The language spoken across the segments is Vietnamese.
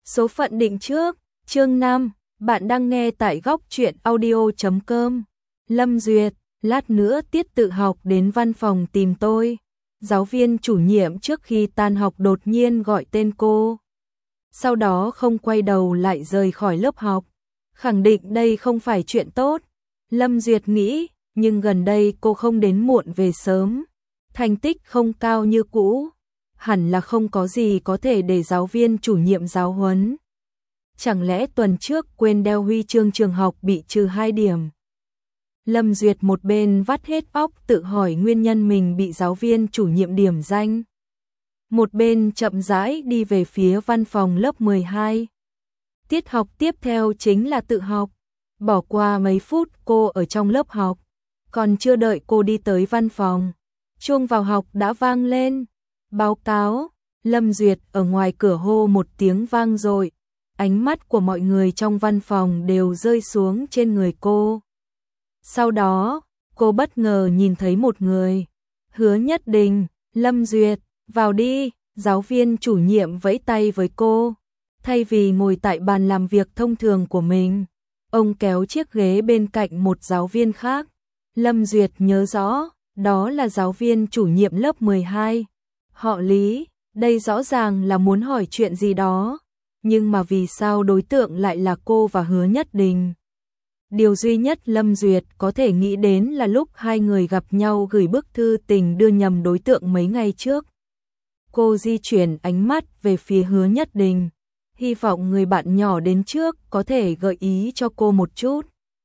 Số phận định trước, chương 5, bạn đang nghe tại góc truyện audio.com. Lâm Duyệt, lát nữa tiết tự học đến văn phòng tìm tôi. Giáo viên chủ nhiệm trước khi tan học đột nhiên gọi tên cô. Sau đó không quay đầu lại rời khỏi lớp học. Khẳng định đây không phải chuyện tốt. Lâm Duyệt nghĩ, nhưng gần đây cô không đến muộn về sớm. Thành tích không cao như cũ. Hẳn là không có gì có thể để giáo viên chủ nhiệm giáo huấn. Chẳng lẽ tuần trước quên đeo huy chương trường học bị trừ 2 điểm? Lâm Duyệt một bên vắt hết óc tự hỏi nguyên nhân mình bị giáo viên chủ nhiệm điểm danh. Một bên chậm rãi đi về phía văn phòng lớp 12. Tiết học tiếp theo chính là tự học. Bỏ qua mấy phút cô ở trong lớp học. Còn chưa đợi cô đi tới văn phòng, chuông vào học đã vang lên. Báo cáo, Lâm Duyệt ở ngoài cửa hô một tiếng vang dội. Ánh mắt của mọi người trong văn phòng đều rơi xuống trên người cô. Sau đó, cô bất ngờ nhìn thấy một người. Hứa Nhất Đình. Lâm Duyệt, vào đi, giáo viên chủ nhiệm vẫy tay với cô. Thay vì ngồi tại bàn làm việc thông thường của mình, ông kéo chiếc ghế bên cạnh một giáo viên khác. Lâm Duyệt nhớ rõ, đó là giáo viên chủ nhiệm lớp 12. Họ Lý, đây rõ ràng là muốn hỏi chuyện gì đó. Nhưng mà vì sao đối tượng lại là cô và Hứa Nhất Đình? Điều duy nhất Lâm Duyệt có thể nghĩ đến là lúc hai người gặp nhau gửi bức thư tình đưa nhầm đối tượng mấy ngày trước. Cô di chuyển ánh mắt về phía Hứa Nhất Đình, hy vọng người bạn nhỏ đến trước có thể gợi ý cho cô một chút.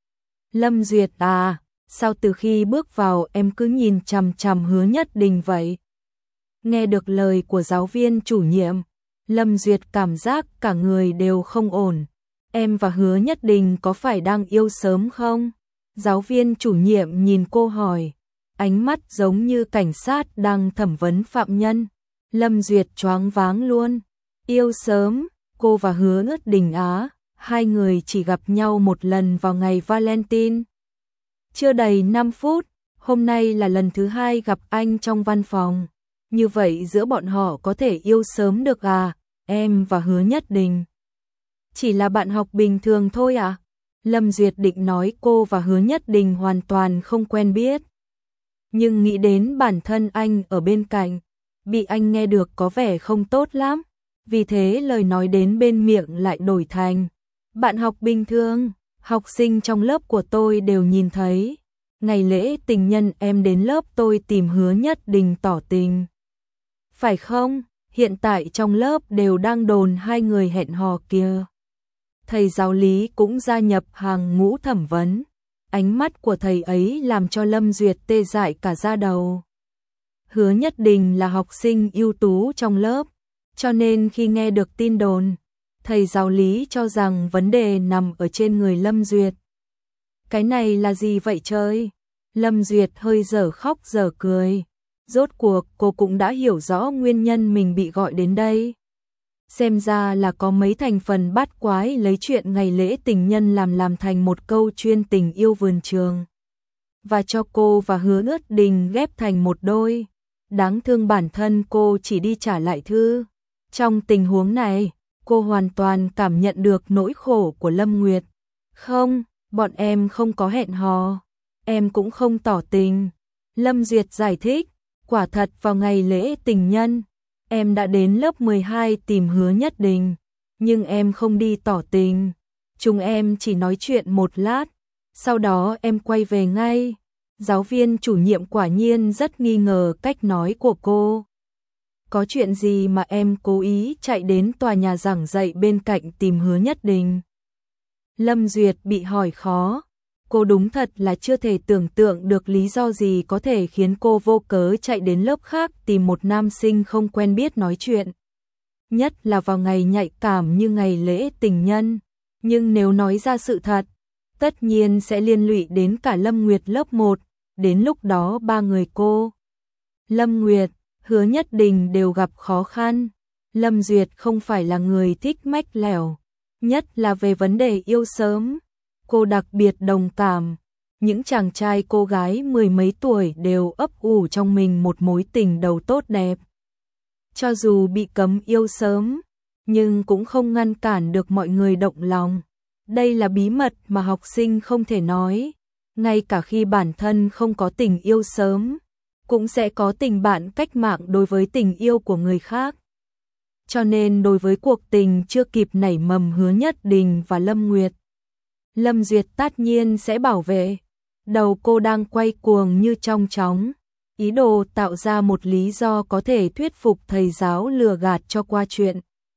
Lâm Duyệt à, sao từ khi bước vào em cứ nhìn chằm chằm Hứa Nhất Đình vậy? Nghe được lời của giáo viên chủ nhiệm, Lâm Duyệt cảm giác cả người đều không ổn. Em và Hứa Nhất Đình có phải đang yêu sớm không? Giáo viên chủ nhiệm nhìn cô hỏi, ánh mắt giống như cảnh sát đang thẩm vấn phạm nhân. Lâm Duyệt choáng váng luôn. Yêu sớm, cô và Hứa Nhất Đình á, hai người chỉ gặp nhau một lần vào ngày Valentine. Chưa đầy 5 phút, hôm nay là lần thứ 2 gặp anh trong văn phòng. Như vậy giữa bọn họ có thể yêu sớm được à? Em và Hứa Nhất Đình chỉ là bạn học bình thường thôi à? Lâm Duyệt định nói cô và Hứa Nhất Đình hoàn toàn không quen biết. Nhưng nghĩ đến bản thân anh ở bên cạnh, bị anh nghe được có vẻ không tốt lắm. Vì thế lời nói đến bên miệng lại đổi thành bạn học bình thường, học sinh trong lớp của tôi đều nhìn thấy. Ngày lễ tình nhân em đến lớp tôi tìm Hứa Nhất Đình tỏ tình. Phải không? Hiện tại trong lớp đều đang đồn hai người hẹn hò kia. Thầy giáo Lý cũng gia nhập hàng ngũ thẩm vấn. Ánh mắt của thầy ấy làm cho Lâm Duyệt tê dại cả da đầu. Hứa Nhất Đình là học sinh ưu tú trong lớp, cho nên khi nghe được tin đồn, thầy giáo Lý cho rằng vấn đề nằm ở trên người Lâm Duyệt. Cái này là gì vậy trời? Lâm Duyệt hơi dở khóc dở cười. Rốt cuộc cô cũng đã hiểu rõ nguyên nhân mình bị gọi đến đây. Xem ra là có mấy thành phần bát quái lấy chuyện ngày lễ tình nhân làm thành một câu chuyên tình yêu vườn trường. Và cho cô và Hứa Nhất Đình ghép thành một đôi. Đáng thương bản thân cô chỉ đi trả lại thư. Trong tình huống này, cô hoàn toàn cảm nhận được nỗi khổ của Lâm Nguyệt. Không, bọn em không có hẹn hò. Em cũng không tỏ tình. Lâm Duyệt giải thích, quả thật vào ngày lễ tình nhân, em đã đến lớp 12 tìm Hứa Nhất Đình, nhưng em không đi tỏ tình. Chúng em chỉ nói chuyện một lát, sau đó em quay về ngay. Giáo viên chủ nhiệm quả nhiên rất nghi ngờ cách nói của cô. Có chuyện gì mà em cố ý chạy đến tòa nhà giảng dạy bên cạnh tìm Hứa Nhất Đình? Lâm Duyệt bị hỏi khó. Cô đúng thật là chưa thể tưởng tượng được lý do gì có thể khiến cô vô cớ chạy đến lớp khác tìm một nam sinh không quen biết nói chuyện. Nhất là vào ngày nhạy cảm như ngày lễ tình nhân. Nhưng nếu nói ra sự thật, tất nhiên sẽ liên lụy đến cả Lâm Nguyệt lớp 1. Đến lúc đó ba người cô, Lâm Nguyệt, Hứa Nhất Đình đều gặp khó khăn. Lâm Duyệt không phải là người thích mách lẻo, nhất là về vấn đề yêu sớm. Cô đặc biệt đồng cảm, những chàng trai cô gái mười mấy tuổi đều ấp ủ trong mình một mối tình đầu tốt đẹp. Cho dù bị cấm yêu sớm, nhưng cũng không ngăn cản được mọi người động lòng. Đây là bí mật mà học sinh không thể nói, ngay cả khi bản thân không có tình yêu sớm, cũng sẽ có tình bạn cách mạng đối với tình yêu của người khác. Cho nên đối với cuộc tình chưa kịp nảy mầm Hứa Nhất Đình và Lâm Nguyệt, Lâm Duyệt tất nhiên sẽ bảo vệ. Đầu cô đang quay cuồng như trong chóng, ý đồ tạo ra một lý do có thể thuyết phục thầy giáo lừa gạt cho qua chuyện.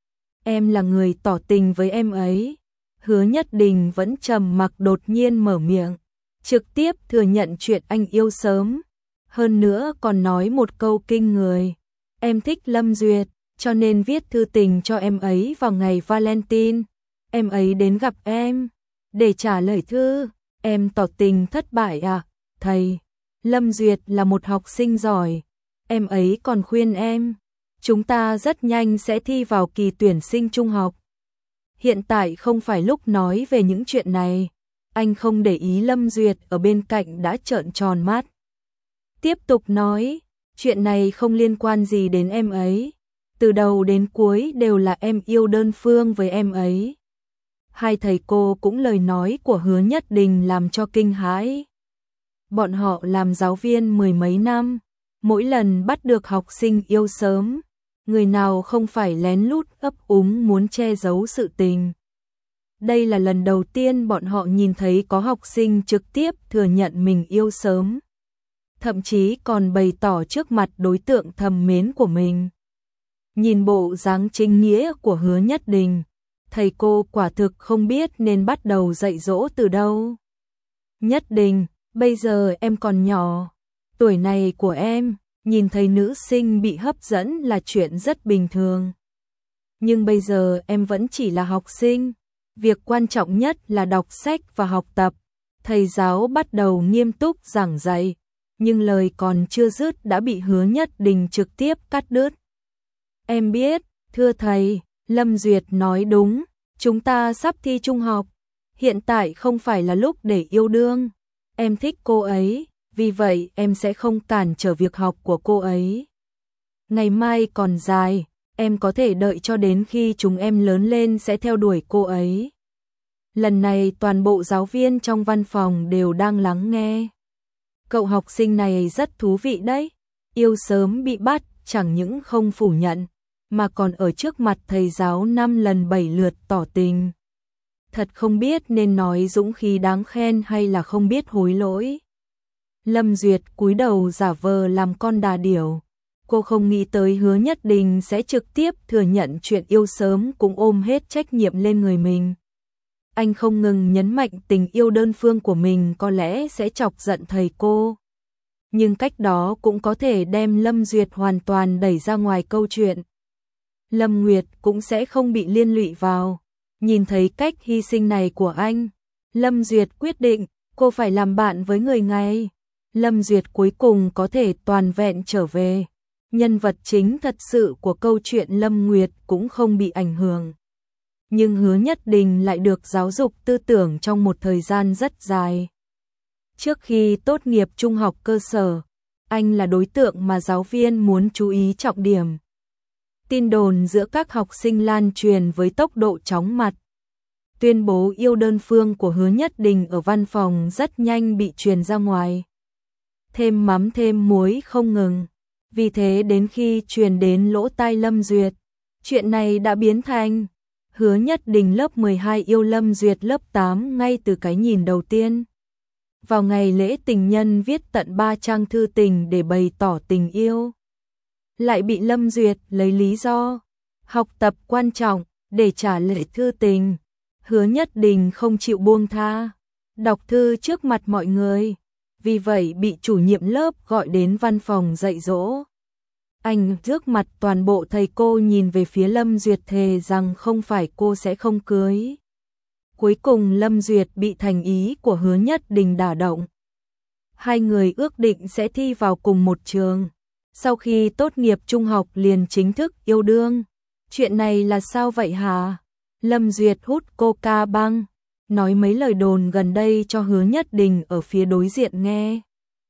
Em là người tỏ tình với em ấy. Hứa Nhất Đình vẫn trầm mặc đột nhiên mở miệng, trực tiếp thừa nhận chuyện anh yêu sớm. Hơn nữa còn nói một câu kinh người. Em thích Lâm Duyệt, cho nên viết thư tình cho em ấy vào ngày Valentine. Em ấy đến gặp em để trả lời thư. Em tỏ tình thất bại à? Thầy, Lâm Duyệt là một học sinh giỏi. Em ấy còn khuyên em, chúng ta rất nhanh sẽ thi vào kỳ tuyển sinh trung học. Hiện tại không phải lúc nói về những chuyện này. Anh không để ý Lâm Duyệt ở bên cạnh đã trợn tròn mắt. Tiếp tục nói, chuyện này không liên quan gì đến em ấy. Từ đầu đến cuối đều là em yêu đơn phương với em ấy. Hai thầy cô cũng lời nói của Hứa Nhất Đình làm cho kinh hãi. Bọn họ làm giáo viên mười mấy năm, mỗi lần bắt được học sinh yêu sớm, người nào không phải lén lút ấp úng muốn che giấu sự tình. Đây là lần đầu tiên bọn họ nhìn thấy có học sinh trực tiếp thừa nhận mình yêu sớm, thậm chí còn bày tỏ trước mặt đối tượng thầm mến của mình. Nhìn bộ dáng chính nghĩa của Hứa Nhất Đình, thầy cô quả thực không biết nên bắt đầu dạy dỗ từ đâu. Nhất Đình, bây giờ em còn nhỏ, tuổi này của em, nhìn thấy nữ sinh bị hấp dẫn là chuyện rất bình thường. Nhưng bây giờ em vẫn chỉ là học sinh, việc quan trọng nhất là đọc sách và học tập. Thầy giáo bắt đầu nghiêm túc giảng dạy, nhưng lời còn chưa dứt đã bị Hứa Nhất Đình trực tiếp cắt đứt. Em biết, thưa thầy, Lâm Duyệt nói đúng, chúng ta sắp thi trung học, hiện tại không phải là lúc để yêu đương. Em thích cô ấy, vì vậy em sẽ không cản trở việc học của cô ấy. Ngày mai còn dài, em có thể đợi cho đến khi chúng em lớn lên sẽ theo đuổi cô ấy. Lần này toàn bộ giáo viên trong văn phòng đều đang lắng nghe. Cậu học sinh này rất thú vị đấy, yêu sớm bị bắt, chẳng những không phủ nhận, mà còn ở trước mặt thầy giáo 5 lần 7 lượt tỏ tình. Thật không biết nên nói dũng khí đáng khen hay là không biết hối lỗi. Lâm Duyệt cúi đầu giả vờ làm con đà điểu. Cô không nghĩ tới Hứa Nhất Đình sẽ trực tiếp thừa nhận chuyện yêu sớm cũng ôm hết trách nhiệm lên người mình. Anh không ngừng nhấn mạnh tình yêu đơn phương của mình có lẽ sẽ chọc giận thầy cô. Nhưng cách đó cũng có thể đem Lâm Duyệt hoàn toàn đẩy ra ngoài câu chuyện. Lâm Nguyệt cũng sẽ không bị liên lụy vào. Nhìn thấy cách hy sinh này của anh, Lâm Duyệt quyết định cô phải làm bạn với người này. Lâm Duyệt cuối cùng có thể toàn vẹn trở về. Nhân vật chính thật sự của câu chuyện Lâm Nguyệt cũng không bị ảnh hưởng. Nhưng Hứa Nhất Đình lại được giáo dục tư tưởng trong một thời gian rất dài. Trước khi tốt nghiệp trung học cơ sở, anh là đối tượng mà giáo viên muốn chú ý trọng điểm. Tin đồn giữa các học sinh lan truyền với tốc độ chóng mặt. Tuyên bố yêu đơn phương của Hứa Nhất Đình ở văn phòng rất nhanh bị truyền ra ngoài. Thêm mắm thêm muối không ngừng. Vì thế đến khi truyền đến lỗ tai Lâm Duyệt, chuyện này đã biến thành Hứa Nhất Đình lớp 12 yêu Lâm Duyệt lớp 8 ngay từ cái nhìn đầu tiên. Vào ngày lễ tình nhân viết tận 3 trang thư tình để bày tỏ tình yêu. Lại bị Lâm Duyệt lấy lý do học tập quan trọng để trả lời thư tình. Hứa Nhất Đình không chịu buông tha, đọc thư trước mặt mọi người. Vì vậy bị chủ nhiệm lớp gọi đến văn phòng dạy dỗ. Anh trước mặt toàn bộ thầy cô nhìn về phía Lâm Duyệt thề rằng không phải cô sẽ không cưới. Cuối cùng Lâm Duyệt bị thành ý của Hứa Nhất Đình đả động. Hai người ước định sẽ thi vào cùng một trường. Sau khi tốt nghiệp trung học liền chính thức yêu đương. Chuyện này là sao vậy hả? Lâm Duyệt hút coca băng, nói mấy lời đồn gần đây cho Hứa Nhất Đình ở phía đối diện nghe.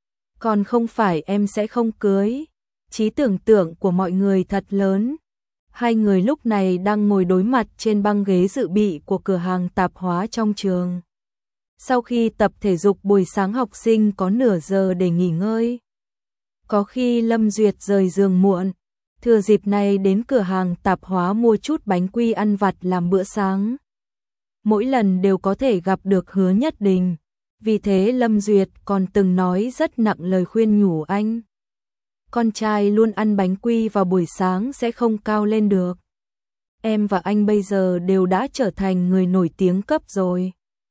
Còn không phải em sẽ không cưới. Trí tưởng tượng của mọi người thật lớn. Hai người lúc này đang ngồi đối mặt trên băng ghế dự bị của cửa hàng tạp hóa trong trường. Sau khi tập thể dục buổi sáng học sinh có nửa giờ để nghỉ ngơi. Có khi Lâm Duyệt rời giường muộn, thừa dịp này đến cửa hàng tạp hóa mua chút bánh quy ăn vặt làm bữa sáng. Mỗi lần đều có thể gặp được Hứa Nhất Đình, vì thế Lâm Duyệt còn từng nói rất nặng lời khuyên nhủ anh. Con trai luôn ăn bánh quy vào buổi sáng sẽ không cao lên được. Em và anh bây giờ đều đã trở thành người nổi tiếng cấp rồi.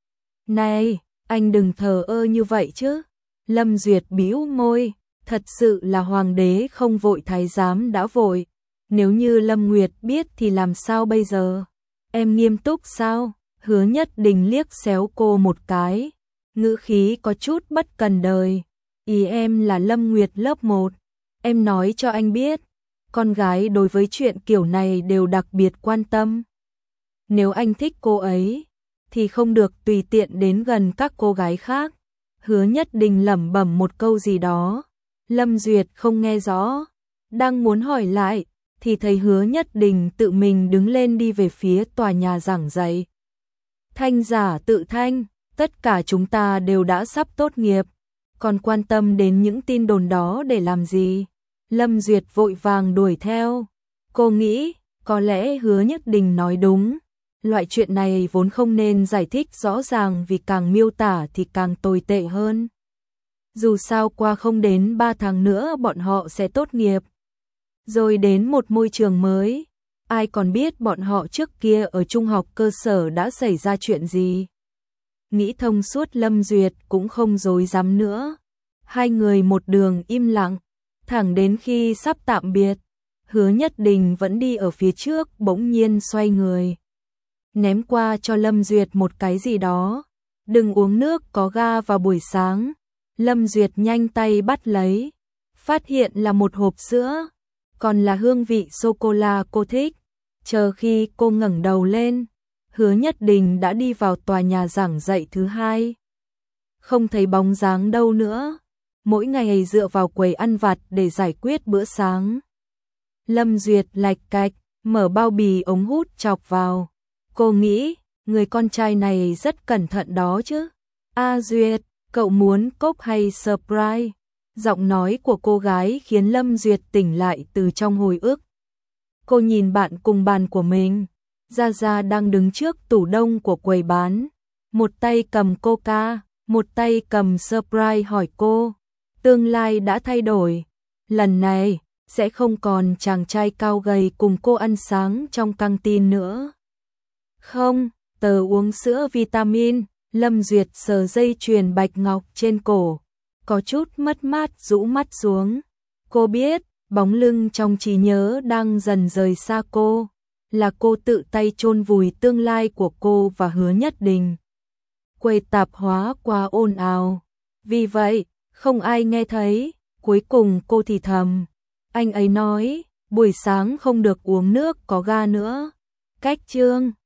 Này, anh đừng thờ ơ như vậy chứ. Lâm Duyệt bĩu môi, thật sự là hoàng đế không vội thái giám đã vội. Nếu như Lâm Nguyệt biết thì làm sao bây giờ? Em nghiêm túc sao? Hứa Nhất Đình liếc xéo cô một cái, ngữ khí có chút bất cần đời. Ý em là Lâm Nguyệt lớp 1. Em nói cho anh biết, con gái đối với chuyện kiểu này đều đặc biệt quan tâm. Nếu anh thích cô ấy, thì không được tùy tiện đến gần các cô gái khác. Hứa Nhất Đình lẩm bẩm một câu gì đó. Lâm Duyệt không nghe rõ, đang muốn hỏi lại, thì thấy Hứa Nhất Đình tự mình đứng lên đi về phía tòa nhà giảng dạy. Thanh giả tự thanh, tất cả chúng ta đều đã sắp tốt nghiệp, còn quan tâm đến những tin đồn đó để làm gì? Lâm Duyệt vội vàng đuổi theo. Cô nghĩ, có lẽ Hứa Nhất Đình nói đúng. Loại chuyện này vốn không nên giải thích rõ ràng vì càng miêu tả thì càng tồi tệ hơn. Dù sao qua không đến 3 tháng nữa bọn họ sẽ tốt nghiệp. Rồi đến một môi trường mới. Ai còn biết bọn họ trước kia ở trung học cơ sở đã xảy ra chuyện gì. Nghĩ thông suốt Lâm Duyệt cũng không dối dám nữa. Hai người một đường im lặng, thẳng đến khi sắp tạm biệt. Hứa Nhất Đình vẫn đi ở phía trước bỗng nhiên xoay người. Ném qua cho Lâm Duyệt một cái gì đó. Đừng uống nước có ga vào buổi sáng. Lâm Duyệt nhanh tay bắt lấy. Phát hiện là một hộp sữa. Còn là hương vị sô-cô-la cô thích. Chờ khi cô ngẩng đầu lên, Hứa Nhất Đình đã đi vào tòa nhà giảng dạy thứ 2. Không thấy bóng dáng đâu nữa. Mỗi ngày dựa vào quầy ăn vặt để giải quyết bữa sáng. Lâm Duyệt lạch cạch, mở bao bì ống hút chọc vào. Cô nghĩ, người con trai này rất cẩn thận đó chứ. A Duyệt, cậu muốn cốc hay surprise? Giọng nói của cô gái khiến Lâm Duyệt tỉnh lại từ trong hồi ức. Cô nhìn bạn cùng bàn của mình, Gia Gia đang đứng trước tủ đông của quầy bán. Một tay cầm coca, một tay cầm surprise hỏi cô. Tương lai đã thay đổi. Lần này, sẽ không còn chàng trai cao gầy cùng cô ăn sáng trong căng tin nữa. Không, tớ uống sữa vitamin. Lâm Duyệt sờ dây chuyền bạch ngọc trên cổ, có chút mất mát rũ mắt xuống. Cô biết, bóng lưng trong trí nhớ đang dần rời xa cô, là cô tự tay chôn vùi tương lai của cô và Hứa Nhất Đình. Quầy tạp hóa quá ồn ào, vì vậy, không ai nghe thấy. Cuối cùng cô thì thầm, anh ấy nói, buổi sáng không được uống nước có ga nữa. Cách chương